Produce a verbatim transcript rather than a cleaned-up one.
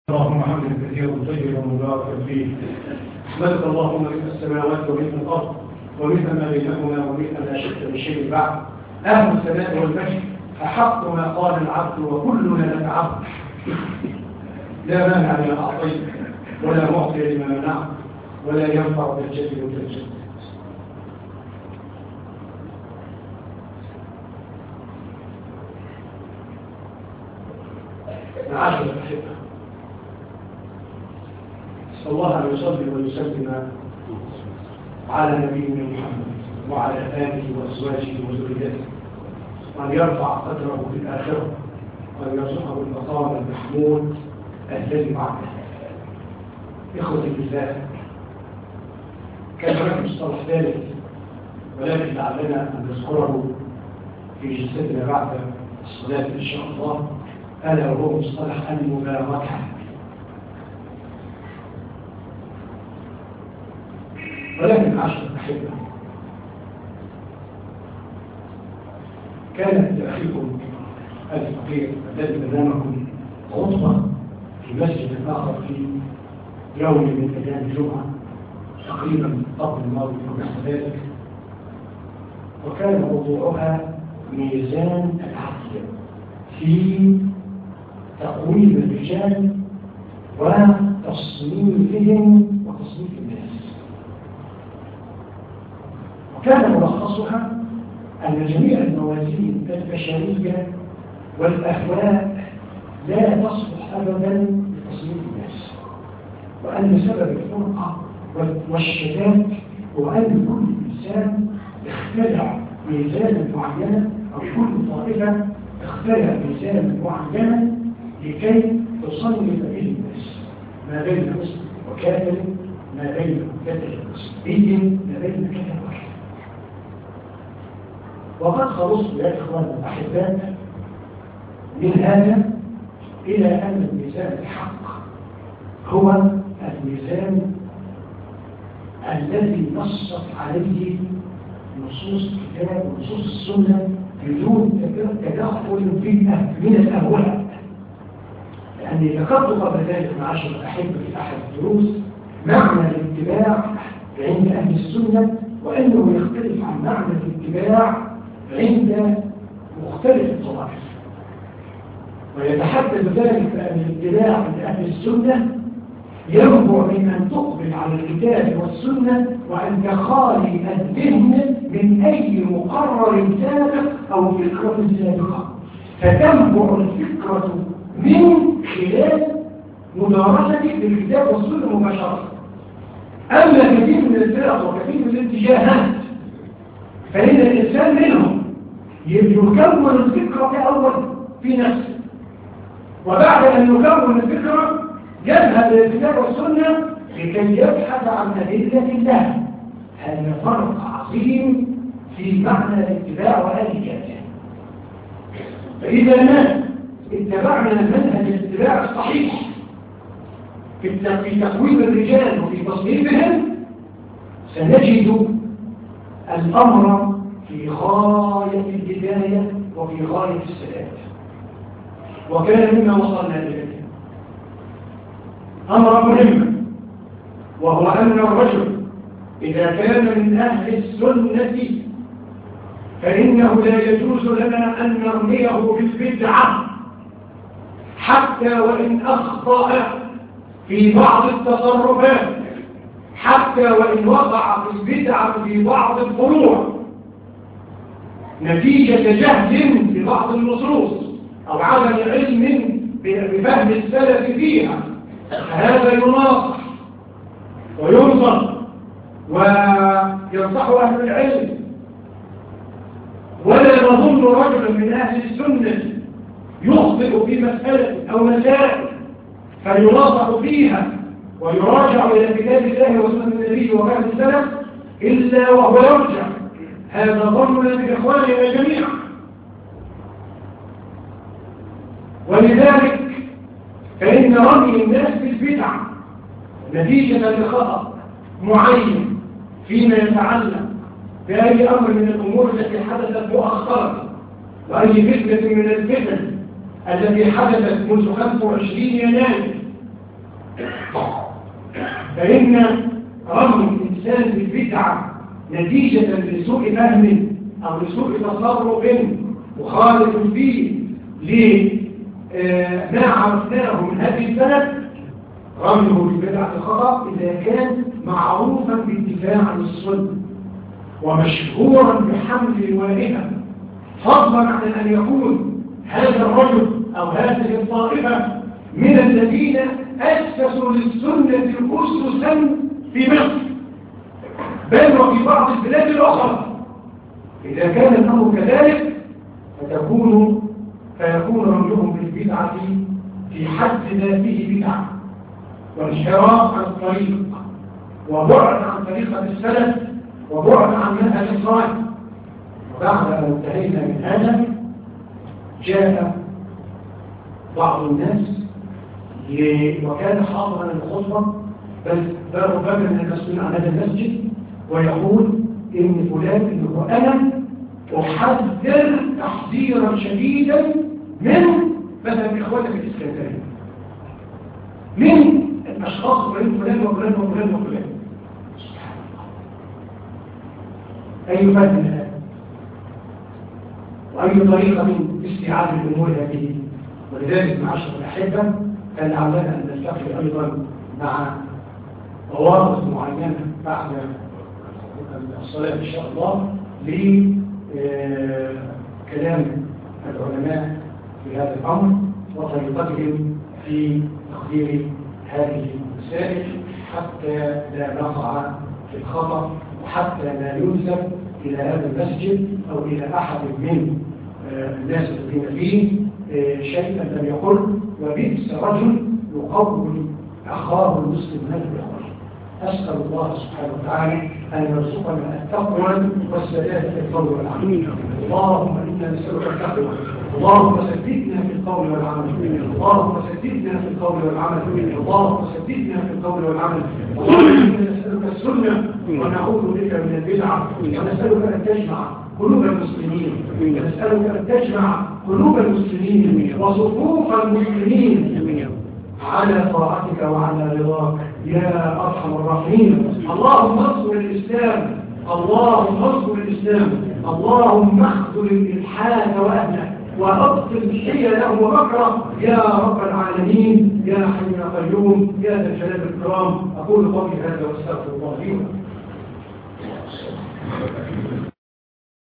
اللهم حمدا كثيرا طيبا مباركا فيه. احمدك اللهم ملء السماوات وملء الارض وملء ما بينهما وملء ما شئت من شيء بعد. اهل الثناء والمجد احق ما قال العبد وكلنا لك عبد. لا مانع لما اعطيت ولا معطي لما منعت ولا ينفع ذا الجد وذا الجد. معاشر الاحبه، الله أن يصلي ويسلم على نبينا محمد وعلى آله وأزواجه وذريته، وأن يرفع قدره في الآخرة وأن يرزقه المقام المحمود الذي بعده. إخوة الإسلام، كان هناك مصطلح ثالث ولكن لعلنا أن نذكره في جلستنا بعد الصلاة إن شاء الله، ألا وهو مصطلح المباركة. ولكن عشرة أحبة، كانت لأخيكم الفقير الذي أمامكم خطبة في مسجد آخر في يوم من أيام الجمعة تقريبا قبل الماضي أو نحو ذلك، وكان موضوعها ميزان العدل في تقويم الرجال وتصنيفهم وتصنيف الناس. كان ملخصها أن جميع الموازين البشرية والأهواء لا تصلح أبدا لتصنيف الناس، وأن سبب الفرقة والشتات هو أن كل إنسان اخترع ميزانا معينا، أو كل طائفة اخترع ميزانا معينا لكي تصنف به الناس، ما بين مسلم وكافر، ما بين كافر ومسلمين، ما بين كافر وكافر. وقد خلصت يا إخوان الأحباء من هذا إلى أن الميزان الحق هو الميزان الذي نصت عليه نصوص الكتاب ونصوص السنة بدون تدخل فيه من الأهواء. لأني ذكرت قبل ذلك معاشر الأحبة في أحد الدروس معنى الاتباع عند أهل السنة، وأنه يختلف عن معنى الاتباع عند مختلف الطوائف. ويتحدث ذلك بأن الاتباع عند أهل السنة ينبع من أن تقبل على الكتاب والسنة وأن تخالي الذهن من أي مقرر سابق أو فكرة سابقة، فتنبع الفكرة من خلال مدارسة للكتاب والسنة مباشرة. أما كثير من الفرق وكثير من الاتجاهات فإن الإنسان منهم يكون الفكرة أول في نفسه، وبعد أن يكون الفكرة يذهب للكتاب والسنة لكي يبحث عن أدلة الله. هذا فرق عظيم في معنى الاتباع وآلياته. فإذا ما اتبعنا منهج الاتباع الصحيح في تقويم الرجال وفي تصنيفهم، سنجد الأمر في غاية الهداية وفي غاية السداد. وكان مما وصلنا إليه أمر مهم، وهو أن الرجل إذا كان من أهل السنة فإنه لا يجوز لنا أن نرميه بالبدعة حتى وإن أخطأ في بعض التصرفات، حتى وإن وقع في البدعة في بعض الفروع نتيجة جهل في بعض النصوص أو عدم علم بفهم السلف فيها. هذا يناصح وينصح وينصح أهل العلم. ولا نظن رجلا من أهل السنة يخطئ في مسألة أو مسائل فيناصح فيها ويراجع إلى كتاب الله وسنة النبي وفهم السلف إلا وهو يرجع. هذا ظننا بإخواننا جميعا. ولذلك فإن رمي الناس بالبدع نتيجة لخطأ معين فيما يتعلق بأي أمر من الأمور التي حدثت مؤخرا، وأي فتنة من الفتن التي حدثت منذ خمسة وعشرين يناير فإن رغم الإنسان بالبدعة نتيجة لسوء فهم أو لسوء تصرف مخالف فيه لما عرفناه من هذه السنة، رغمه بالبدعة الخطأ إذا كان معروفا بالدفاع عن السنة ومشهورا بحمل روائها، فضلا عن أن يكون هذا الرجل أو هذه الطائفة من الذين أسسوا للسنة أسسا في مصر بل وفي بعض البلاد الأخرى. إذا كان الأمر كذلك فتكون فيكون رميهم بالبدعة في حد ذاته بدعة وانحراف عن الطريق وبعد عن طريقة السلف وبعد عن منهج الصالح. وبعد أن انتهينا من هذا جاء بعض الناس وكان حاضرا الخطبة بل ربما من المسؤولين عن هذا المسجد ويقول إن فلان إنه أنا أحذر تحذيرا شديدا من مثلا إخوانك الإسكندرية من الأشخاص فلان فلان وفلان وفلان وفلان. أي فهم هذا وأي طريقة من استيعاب الأمور هذه. ولذلك معاشر الأحبة كان علينا أن نستقبل أيضا مع ضوابط معينة بعد الصلاة إن شاء الله لكلام العلماء في هذا الأمر وطريقتهم في تقدير هذه المسائل حتى لا نقع في الخطأ وحتى لا ينسب إلى هذا المسجد أو إلى أحد من الناس الذين فيه شيئا لم يقل وبئس رجل يقوم أخاه المسلم هذا الأمر. أسأل الله سبحانه وتعالى أن يرزقنا التقوى والسداد في القول والعمل. اللهم إنا نسألك التقوى، اللهم سددنا في القول والعمل، اللهم سددنا في القول والعمل، اللهم سددنا في القول والعمل. اللهم إنا نسألك السنة ونعوذ بك من البدعة، ونسألك أن تجمع قلوب المسلمين، ونسألك أن تجمع قلوب المسلمين وصفوف المسلمين على طاعتك وعلى رضاك يا أرحم الراحمين. اللهم انصر الإسلام، اللهم انصر الإسلام، اللهم اخذل الإلحاد وأهله وأبطل حيله ومكره يا رب العالمين يا حي يا قيوم يا ذا الجلال والإكرام. أقول قولي هذا واستغفر الله لي.